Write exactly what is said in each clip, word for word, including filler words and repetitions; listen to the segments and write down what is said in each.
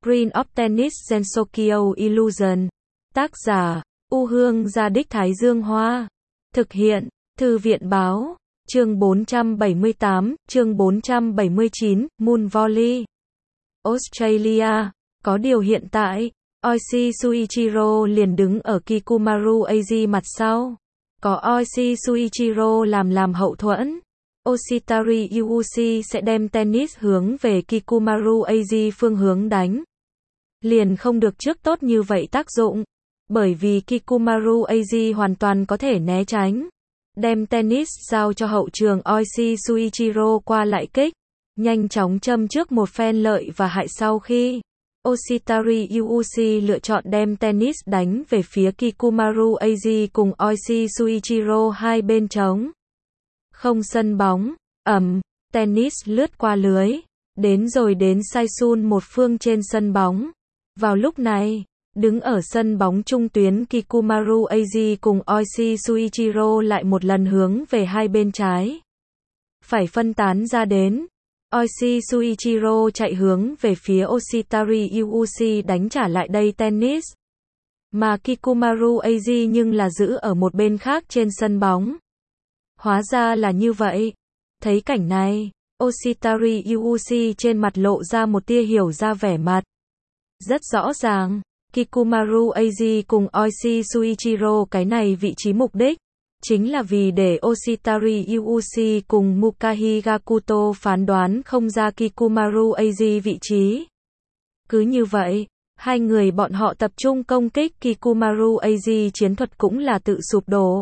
Green of Tennis Gensokyo Illusion. Tác giả, U Hương Gia Đích Thái Dương Hoa. Thực hiện, Thư viện Báo. Chương bốn trăm bảy mươi tám, chương bốn trăm bảy mươi chín, Moon Volley. Australia. Có điều hiện tại, Oishi Shuichiro liền đứng ở Kikumaru Eiji mặt sau. Có Oishi Shuichiro làm làm hậu thuẫn. Oshitari Yuuchi sẽ đem tennis hướng về Kikumaru Eiji phương hướng đánh. Liền không được trước tốt như vậy tác dụng. Bởi vì Kikumaru Eiji hoàn toàn có thể né tránh. Đem tennis giao cho hậu trường Oishi Shuichiro qua lại kích. Nhanh chóng châm trước một phen lợi và hại sau khi Oshitari Yuuchi lựa chọn đem tennis đánh về phía Kikumaru Eiji cùng Oishi Shuichiro hai bên trống. Không sân bóng, ầm, tennis lướt qua lưới, đến rồi đến Saisun một phương trên sân bóng. Vào lúc này, đứng ở sân bóng trung tuyến Kikumaru Eiji cùng Oishi Shuichiro lại một lần hướng về hai bên trái. Phải phân tán ra đến. Oishi Shuichiro chạy hướng về phía Oshitari Yuuchi đánh trả lại đây tennis. Mà Kikumaru Eiji nhưng là giữ ở một bên khác trên sân bóng. Hóa ra là như vậy. Thấy cảnh này, Oshitari Yuuchi trên mặt lộ ra một tia hiểu ra vẻ mặt. Rất rõ ràng, Kikumaru Eiji cùng Oishi Shuichiro cái này vị trí mục đích chính là vì để Oshitari Yuuchi cùng Mukahi Gakuto phán đoán không ra Kikumaru Eiji vị trí. Cứ như vậy, hai người bọn họ tập trung công kích Kikumaru Eiji, chiến thuật cũng là tự sụp đổ.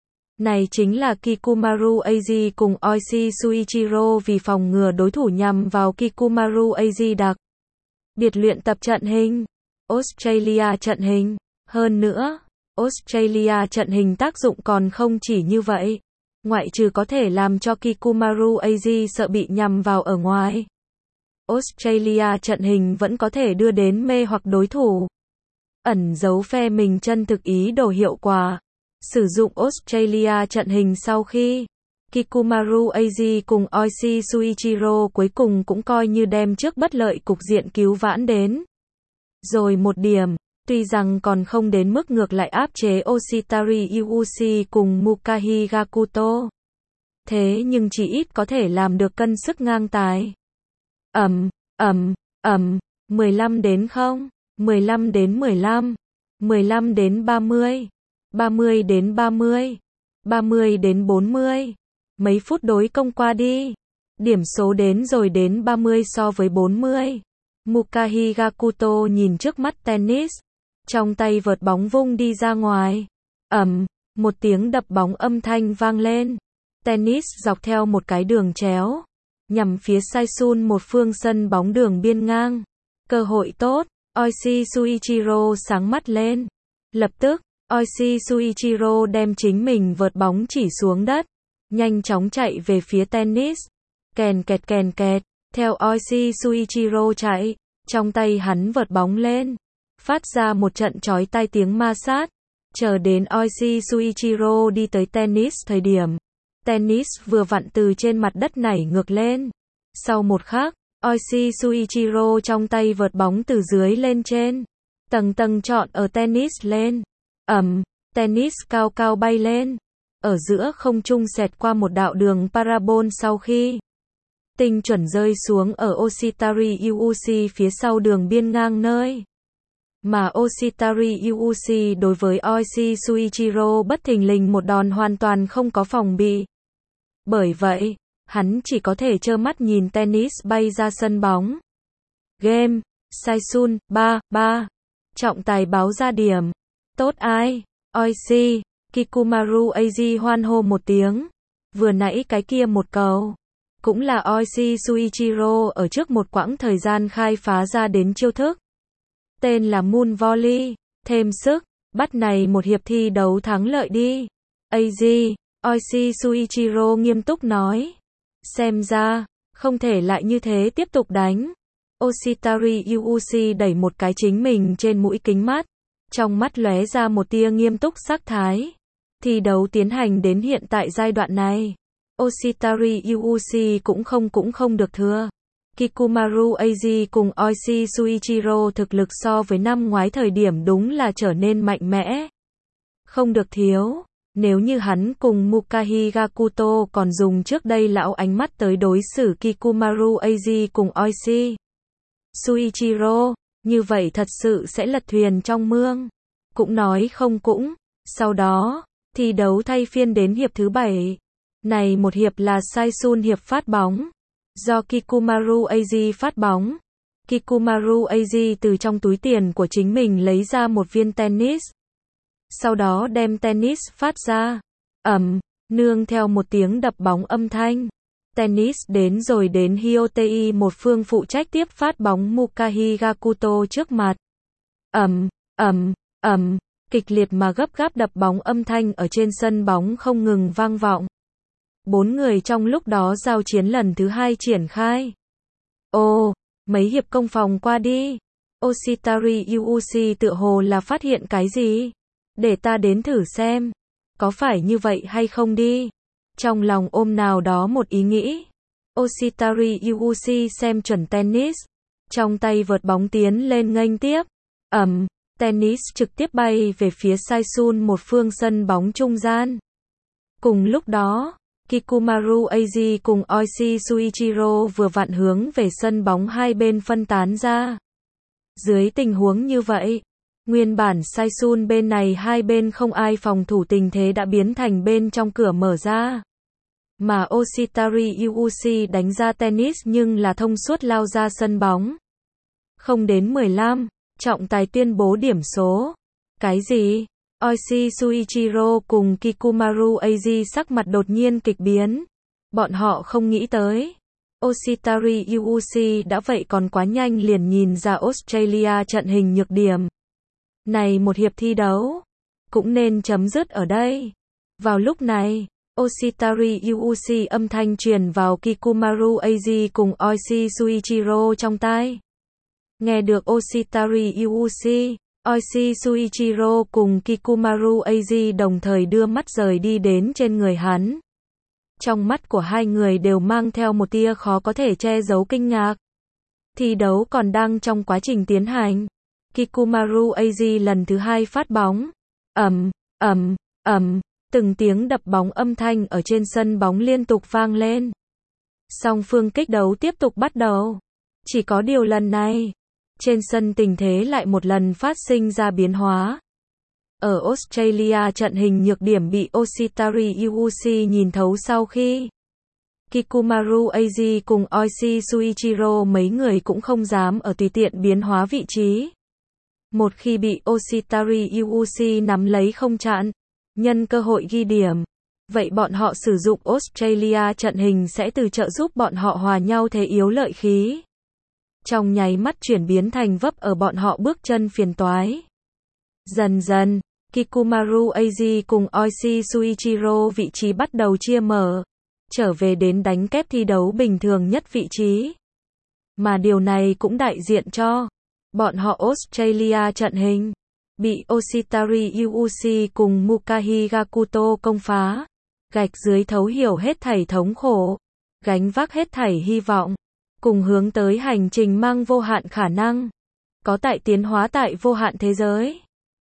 Này chính là Kikumaru Eiji cùng Oishi Shuichiro vì phòng ngừa đối thủ nhằm vào Kikumaru Eiji đặc biệt luyện tập trận hình. Australia trận hình. Hơn nữa, Australia trận hình tác dụng còn không chỉ như vậy. Ngoại trừ có thể làm cho Kikumaru Eiji sợ bị nhằm vào ở ngoài. Australia trận hình vẫn có thể đưa đến mê hoặc đối thủ. Ẩn giấu phe mình chân thực ý đồ hiệu quả. Sử dụng Australia trận hình sau khi Kikumaru Eiji cùng Oishi Shuichiro cuối cùng cũng coi như đem trước bất lợi cục diện cứu vãn đến. Rồi một điểm, tuy rằng còn không đến mức ngược lại áp chế Oshitari Yuuchi cùng Mukahi Gakuto. Thế nhưng chỉ ít có thể làm được cân sức ngang tài. Ầm, ầm, ầm, mười lăm đến không, mười lăm đến mười lăm, mười lăm đến ba mươi, ba mươi đến ba mươi, ba mươi đến bốn mươi. Mấy phút đối công qua đi. Điểm số đến rồi đến ba mươi so với bốn mươi. Mukahi Gakuto nhìn trước mắt tennis. Trong tay vợt bóng vung đi ra ngoài. Ầm, một tiếng đập bóng âm thanh vang lên. Tennis dọc theo một cái đường chéo. Nhằm phía Saisun một phương sân bóng đường biên ngang. Cơ hội tốt. Oishi Shuichiro sáng mắt lên. Lập tức, Oishi Shuichiro đem chính mình vợt bóng chỉ xuống đất. Nhanh chóng chạy về phía tennis. Kèn kẹt kèn kẹt. Theo Oishi Shuichiro chạy, trong tay hắn vợt bóng lên. Phát ra một trận chói tai tiếng ma sát. Chờ đến Oishi Shuichiro đi tới tennis thời điểm. Tennis vừa vặn từ trên mặt đất nảy ngược lên. Sau một khắc, Oishi Shuichiro trong tay vợt bóng từ dưới lên trên. Tầng tầng trọn ở tennis lên. Ầm, tennis cao cao bay lên. Ở giữa không trung xẹt qua một đạo đường parabol sau khi tinh chuẩn rơi xuống ở Oshitari Yuuchi phía sau đường biên ngang nơi. Mà Oshitari Yuuchi đối với Oishi Shuichiro bất thình lình một đòn hoàn toàn không có phòng bị. Bởi vậy, hắn chỉ có thể trơ mắt nhìn tennis bay ra sân bóng. Game, Saisun, ba, ba. Trọng tài báo ra điểm. Tốt ai? Oishi, Kikumaru Eiji hoan hô một tiếng. Vừa nãy cái kia một cầu. Cũng là Oishi Shuichiro ở trước một quãng thời gian khai phá ra đến chiêu thức. Tên là Moon Volley. Thêm sức, bắt này một hiệp thi đấu thắng lợi đi. Eiji, Oishi Shuichiro nghiêm túc nói. Xem ra, không thể lại như thế tiếp tục đánh. Oshitari Yuuchi đẩy một cái chính mình trên mũi kính mắt. Trong mắt lóe ra một tia nghiêm túc sắc thái. Thi đấu tiến hành đến hiện tại giai đoạn này. Oshitari Yuuchi cũng không cũng không được thua. Kikumaru Eiji cùng Oishi Shuichiro thực lực so với năm ngoái thời điểm đúng là trở nên mạnh mẽ. Không được thiếu, nếu như hắn cùng Mukahi Gakuto còn dùng trước đây lão ánh mắt tới đối xử Kikumaru Eiji cùng Oishi Shuichiro, như vậy thật sự sẽ lật thuyền trong mương. Cũng nói không cũng, sau đó, thi đấu thay phiên đến hiệp thứ bảy. Này một hiệp là Saisun hiệp phát bóng. Do Kikumaru Eiji phát bóng, Kikumaru Eiji từ trong túi tiền của chính mình lấy ra một viên tennis. Sau đó đem tennis phát ra. Ầm, nương theo một tiếng đập bóng âm thanh. Tennis đến rồi đến Hyotei một phương phụ trách tiếp phát bóng Mukahi Gakuto trước mặt. Ầm, ầm, ầm, kịch liệt mà gấp gáp đập bóng âm thanh ở trên sân bóng không ngừng vang vọng. Bốn người trong lúc đó giao chiến lần thứ hai triển khai. Ồ, mấy hiệp công phòng qua đi. Oshitari Yuuchi tựa hồ là phát hiện cái gì? Để ta đến thử xem. Có phải như vậy hay không đi? Trong lòng ôm nào đó một ý nghĩ. Oshitari Yuuchi xem chuẩn tennis. Trong tay vợt bóng tiến lên nghênh tiếp. Ầm, tennis trực tiếp bay về phía Saisun một phương sân bóng trung gian. Cùng lúc đó, Kikumaru Eiji cùng Oishi Shuichiro vừa vặn hướng về sân bóng hai bên phân tán ra. Dưới tình huống như vậy, nguyên bản Saisun bên này hai bên không ai phòng thủ tình thế đã biến thành bên trong cửa mở ra. Mà Oshitari Yuuchi đánh ra tennis nhưng là thông suốt lao ra sân bóng. Không đến mười lăm, trọng tài tuyên bố điểm số. Cái gì? Oishi Shuichiro cùng Kikumaru Eiji sắc mặt đột nhiên kịch biến. Bọn họ không nghĩ tới. Oshitari Yuuchi đã vậy còn quá nhanh liền nhìn ra Australia trận hình nhược điểm. Này một hiệp thi đấu, cũng nên chấm dứt ở đây. Vào lúc này, Oshitari Yuuchi âm thanh truyền vào Kikumaru Eiji cùng Oishi Shuichiro trong tai. Nghe được Oshitari Yuuchi, Oishi Shuichiro cùng Kikumaru Eiji đồng thời đưa mắt rời đi đến trên người hắn. Trong mắt của hai người đều mang theo một tia khó có thể che giấu kinh ngạc. Thi đấu còn đang trong quá trình tiến hành. Kikumaru Eiji lần thứ hai phát bóng. Ầm, ầm, ầm, từng tiếng đập bóng âm thanh ở trên sân bóng liên tục vang lên. Song phương kích đấu tiếp tục bắt đầu. Chỉ có điều lần này, trên sân tình thế lại một lần phát sinh ra biến hóa. Ở Australia trận hình nhược điểm bị Oshitari Yuuchi nhìn thấu sau khi Kikumaru Eiji cùng Oishi Shuichiro mấy người cũng không dám ở tùy tiện biến hóa vị trí. Một khi bị Oshitari Yuuchi nắm lấy không chặn, nhân cơ hội ghi điểm, vậy bọn họ sử dụng Australia trận hình sẽ từ trợ giúp bọn họ hòa nhau thế yếu lợi khí. Trong nháy mắt chuyển biến thành vấp ở bọn họ bước chân phiền toái. Dần dần, Kikumaru Eiji cùng Oishi Shuichiro vị trí bắt đầu chia mở, trở về đến đánh kép thi đấu bình thường nhất vị trí. Mà điều này cũng đại diện cho bọn họ Australia trận hình bị Oshitari Yuuchi cùng Mukahi Gakuto công phá, gạch dưới thấu hiểu hết thảy thống khổ, gánh vác hết thảy hy vọng, cùng hướng tới hành trình mang vô hạn khả năng, có tại tiến hóa tại vô hạn thế giới.